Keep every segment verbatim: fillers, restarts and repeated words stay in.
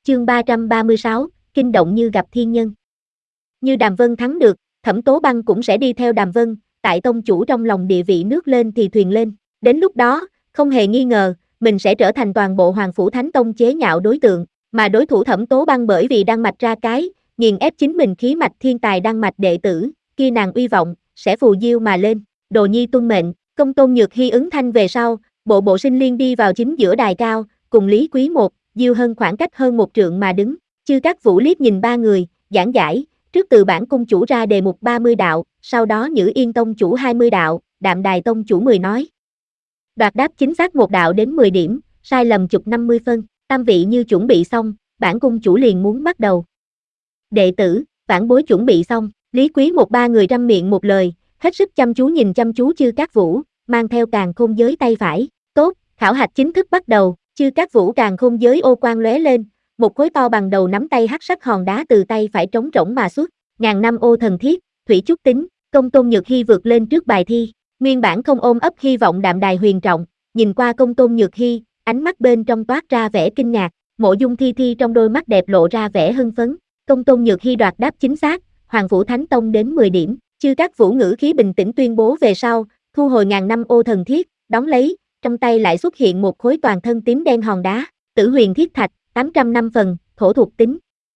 chương ba trăm ba mươi sáu, kinh động như gặp thiên nhân. Như Đàm Vân thắng được, Thẩm Tố Băng cũng sẽ đi theo Đàm Vân, tại tông chủ trong lòng địa vị nước lên thì thuyền lên. Đến lúc đó, không hề nghi ngờ, mình sẽ trở thành toàn bộ Hoàng Phủ Thánh Tông chế nhạo đối tượng, mà đối thủ Thẩm Tố Băng bởi vì đăng mạch ra cái, nghiền ép chính mình khí mạch thiên tài đăng mạch đệ tử, kia nàng uy vọng, sẽ phù diêu mà lên. Đồ nhi tuân mệnh, Công Tôn Nhược Hy ứng thanh về sau, bộ bộ sinh liên đi vào chính giữa đài cao, cùng Lý Quý một, Diêu Hân khoảng cách hơn một trượng mà đứng. Chư Các Vũ liếc nhìn ba người, giảng giải, trước từ bản cung chủ ra đề mục ba mươi đạo, sau đó Nhữ Yên Tông chủ hai mươi đạo, Đạm Đài Tông chủ mười nói. Đoạt đáp chính xác một đạo đến mười điểm, sai lầm chục năm mươi phân, tam vị như chuẩn bị xong, bản cung chủ liền muốn bắt đầu. Đệ tử, vãn bối chuẩn bị xong, Lý Quý một ba người răm miệng một lời, hết sức chăm chú nhìn chăm chú Chư Các Vũ, mang theo càn khôn giới tay phải. Tốt, khảo hạch chính thức bắt đầu. Chư Các Vũ càn khôn giới ô quang lóe lên, một khối to bằng đầu nắm tay hắc sắc hòn đá từ tay phải trống rỗng mà xuất. Ngàn năm ô thần thiết, thủy trúc tính, Công Tôn Nhược Hy vượt lên trước bài thi. Nguyên bản không ôm ấp hy vọng Đạm Đài huyền trọng, nhìn qua Công Tôn Nhược Hy, ánh mắt bên trong toát ra vẻ kinh ngạc, Mộ Dung Thi Thi trong đôi mắt đẹp lộ ra vẻ hưng phấn. Công Tôn Nhược Hy đoạt đáp chính xác, Hoàng Phủ Thánh Tông đến mười điểm. Chư Các Vũ ngữ khí bình tĩnh tuyên bố về sau, thu hồi ngàn năm ô thần thiết, đóng lấy, trong tay lại xuất hiện một khối toàn thân tím đen hòn đá, Tử Huyền Thiết Thạch, tám trăm năm phần, thổ thuộc tính.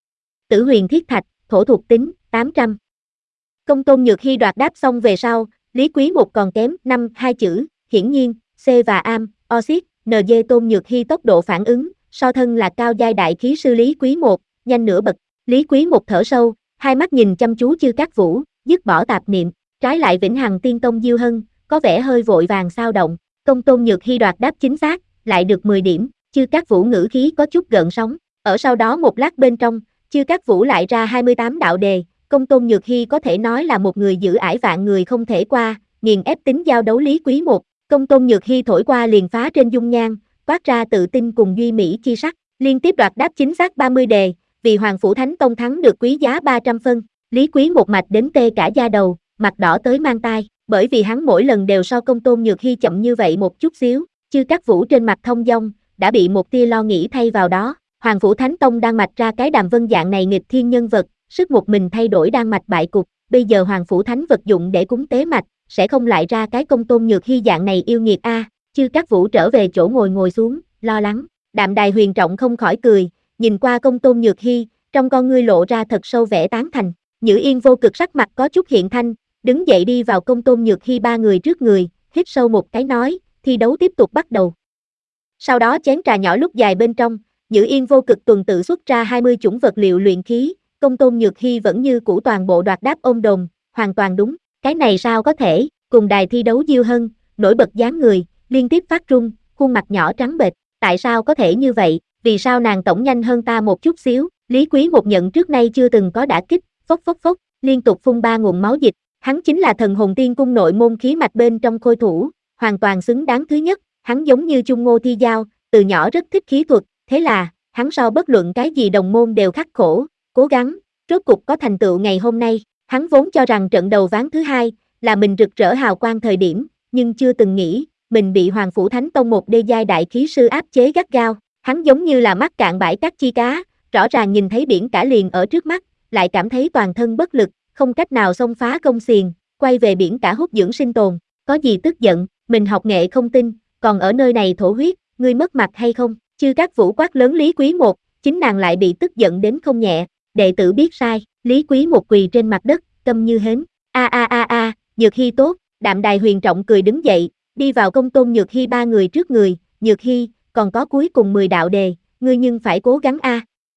Tử Huyền Thiết Thạch, thổ thuộc tính, tám trăm. Công Tôn Nhược Hy đoạt đáp xong về sau, Lý Quý một còn kém năm hai chữ, hiển nhiên, C và Am, Oxit, en giê Tôn Nhược Hy tốc độ phản ứng, so thân là cao giai đại khí sư Lý Quý một, nhanh nửa bậc. Lý Quý một thở sâu, hai mắt nhìn chăm chú Chư Các Vũ, dứt bỏ tạp niệm, trái lại Vĩnh Hằng Tiên Tông Diêu Hân, có vẻ hơi vội vàng sao động. Công Tôn Nhược Hy đoạt đáp chính xác, lại được mười điểm, Chư Các Vũ ngữ khí có chút gợn sóng. Ở sau đó một lát bên trong, Chư Các Vũ lại ra hai mươi tám đạo đề, Công Tôn Nhược Hy có thể nói là một người giữ ải vạn người không thể qua, nghiền ép tính giao đấu Lý Quý một. Công Tôn Nhược Hy thổi qua liền phá trên dung nhan, toát ra tự tin cùng duy mỹ chi sắc, liên tiếp đoạt đáp chính xác ba mươi đề, vì Hoàng Phủ Thánh Tông thắng được quý giá ba trăm phân. Lý Quý một mạch đến tê cả da đầu, mặt đỏ tới mang tai, bởi vì hắn mỗi lần đều so Công Tôn Nhược Hy chậm như vậy một chút xíu. Chư Các Vũ trên mặt thông dong, đã bị một tia lo nghĩ thay vào đó. Hoàng Phủ Thánh Tông đang mạch ra cái Đàm Vân dạng này nghịch thiên nhân vật, sức một mình thay đổi đang mạch bại cục, bây giờ Hoàng Phủ Thánh vật dụng để cúng tế mạch, sẽ không lại ra cái Công Tôn Nhược Hy dạng này yêu nghiệt a. À. Chư Các Vũ trở về chỗ ngồi ngồi xuống, lo lắng. Đạm Đài huyền trọng không khỏi cười, nhìn qua Công Tôn Nhược Hy, trong con ngươi lộ ra thật sâu vẻ tán thành. Nhữ Yên Vô Cực sắc mặt có chút hiện thanh, đứng dậy đi vào Công Tôn Nhược Hy ba người trước người, hít sâu một cái nói, thi đấu tiếp tục bắt đầu. Sau đó chén trà nhỏ lúc dài bên trong, Nhữ Yên Vô Cực tuần tự xuất ra hai mươi chủng vật liệu luyện khí, Công Tôn Nhược Hy vẫn như cũ toàn bộ đoạt đáp ôm đồm, hoàn toàn đúng, cái này sao có thể, cùng đài thi đấu Diêu Hân, nổi bật dáng người, liên tiếp phát run, khuôn mặt nhỏ trắng bệch, tại sao có thể như vậy, vì sao nàng tổng nhanh hơn ta một chút xíu, Lý Quý một nhận trước nay chưa từng có đả kích, phốc phốc phốc, liên tục phun ba nguồn máu dịch, hắn chính là Thần Hồn Tiên Cung nội môn khí mạch bên trong khôi thủ, hoàn toàn xứng đáng thứ nhất, hắn giống như Chung Ngô Thi Giao, từ nhỏ rất thích khí thuật, thế là, hắn so bất luận cái gì đồng môn đều khắc khổ, cố gắng, rốt cục có thành tựu ngày hôm nay, hắn vốn cho rằng trận đầu ván thứ hai, là mình rực rỡ hào quang thời điểm, nhưng chưa từng nghĩ, mình bị Hoàng Phủ Thánh Tông một đê giai đại khí sư áp chế gắt gao, hắn giống như là mắt cạn bãi cát chi cá, rõ ràng nhìn thấy biển cả liền ở trước mắt, lại cảm thấy toàn thân bất lực, không cách nào xông phá công xiềng, quay về biển cả hút dưỡng sinh tồn, có gì tức giận, mình học nghệ không tin, còn ở nơi này thổ huyết, ngươi mất mặt hay không, Chư Các Vũ quát lớn Lý Quý một, chính nàng lại bị tức giận đến không nhẹ, đệ tử biết sai, Lý Quý một quỳ trên mặt đất, câm như hến, a a a a, Nhược Hy tốt, Đạm Đài huyền trọng cười đứng dậy, đi vào Công Tôn Nhược Hy ba người trước người, Nhược Hy, còn có cuối cùng mười đạo đề, ngươi nhưng phải cố gắng a.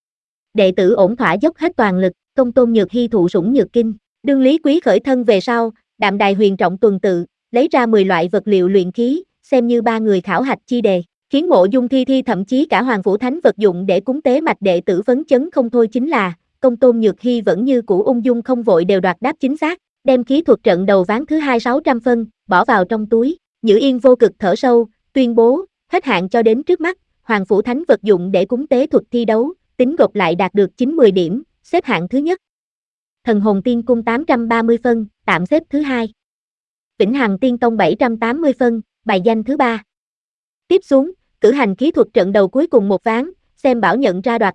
Đệ tử ổn thỏa dốc hết toàn lực, Công Tôn Nhược Hy thụ sủng nhược kinh, đương Lý Quý khởi thân về sau, Đạm Đài huyền trọng tuần tự, lấy ra mười loại vật liệu luyện khí, xem như ba người khảo hạch chi đề, khiến Mộ Dung Thi Thi thậm chí cả Hoàng Phủ Thánh vật dụng để cúng tế mạch đệ tử phấn chấn không thôi chính là, Công Tôn Nhược Hy vẫn như cũ ung dung không vội đều đoạt đáp chính xác, đem khí thuật trận đầu ván thứ hai sáu trăm phân, bỏ vào trong túi, Nhữ Yên Vô Cực thở sâu, tuyên bố, hết hạn cho đến trước mắt, Hoàng Phủ Thánh vật dụng để cúng tế thuật thi đấu, tính gộp lại đạt được chín mươi điểm, xếp hạng thứ nhất. Thần Hồn Tiên Cung tám trăm ba mươi phân, tạm xếp thứ hai. Vĩnh Hằng Tiên Tông bảy trăm tám mươi phân, bài danh thứ ba. Tiếp xuống, cử hành khí thuật trận đầu cuối cùng một ván, xem bảo nhận ra đoạt đáp,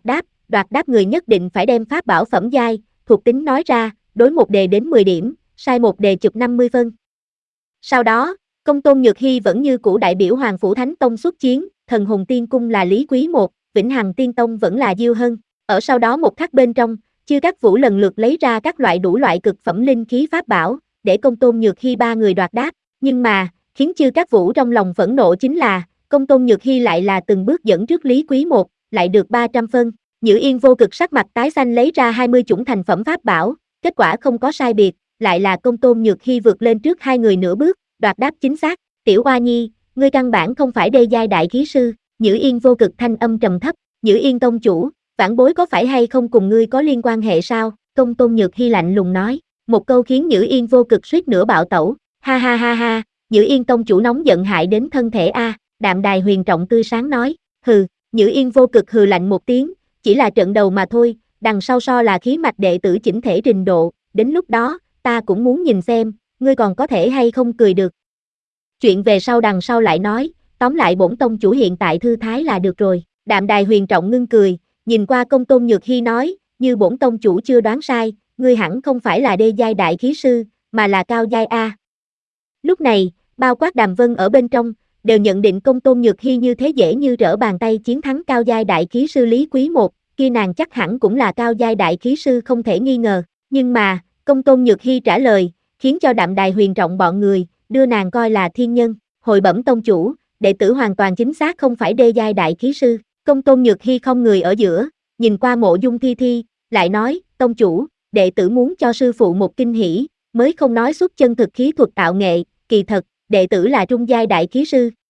đoạt đáp người nhất định phải đem pháp bảo phẩm giai, thuộc tính nói ra, đối một đề đến mười điểm, sai một đề chụp năm mươi phân. Sau đó, Công Tôn Nhược Hy vẫn như cũ đại biểu Hoàng Phủ Thánh Tông xuất chiến, Thần Hồn Tiên Cung là Lý Quý một, Vĩnh Hằng Tiên Tông vẫn là Diêu Hân. Ở sau đó một khắc bên trong, Chư Các Vũ lần lượt lấy ra các loại đủ loại cực phẩm linh khí pháp bảo, để Công Tôn Nhược Hy ba người đoạt đáp. Nhưng mà, khiến Chư Các Vũ trong lòng phẫn nộ chính là, Công Tôn Nhược Hy lại là từng bước dẫn trước Lý Quý một, lại được ba trăm phân. Nhữ Yên Vô Cực sắc mặt tái xanh lấy ra hai mươi chủng thành phẩm pháp bảo, kết quả không có sai biệt, lại là Công Tôn Nhược Hy vượt lên trước hai người nửa bước, đoạt đáp chính xác. Tiểu Oa Nhi, ngươi căn bản không phải đê giai đại khí sư. Nhữ Yên Vô Cực thanh âm trầm thấp. Nhữ Yên tông chủ, vãn bối có phải hay không cùng ngươi có liên quan hệ sao? Công Tôn Nhược Hy lạnh lùng nói, một câu khiến Nhữ Yên Vô Cực suýt nữa bạo tẩu. Ha ha ha ha, Nhữ Yên tông chủ nóng giận hại đến thân thể a. Đạm Đài Huyền Trọng tươi sáng nói, hừ. Nhữ Yên Vô Cực hừ lạnh một tiếng, chỉ là trận đầu mà thôi, đằng sau so là khí mạch đệ tử chỉnh thể trình độ, đến lúc đó, ta cũng muốn nhìn xem, ngươi còn có thể hay không cười được. Chuyện về sau đằng sau lại nói, tóm lại bổn tông chủ hiện tại thư thái là được rồi. Đạm Đài Huyền Trọng ngưng cười, nhìn qua Công Tôn Nhược Hy nói, như bổn tông chủ chưa đoán sai, ngươi hẳn không phải là đê giai đại khí sư, mà là cao giai A. Lúc này, bao quát Đàm Vân ở bên trong, đều nhận định Công Tôn Nhược Hy như thế dễ như trở bàn tay chiến thắng cao giai đại khí sư Lý Quý một, kia nàng chắc hẳn cũng là cao giai đại khí sư không thể nghi ngờ. Nhưng mà, Công Tôn Nhược Hy trả lời, khiến cho Đạm Đài Huyền Trọng bọn người, đưa nàng coi là thiên nhân. Hồi bẩm tông chủ, đệ tử hoàn toàn chính xác không phải đê giai đại khí sư. Công Tôn Nhược Hy không người ở giữa, nhìn qua Mộ Dung Thi Thi, lại nói, tông chủ, đệ tử muốn cho sư phụ một kinh hỉ, mới không nói xuất chân thực khí thuật tạo nghệ, kỳ thật, đệ tử là trung giai đại khí sư.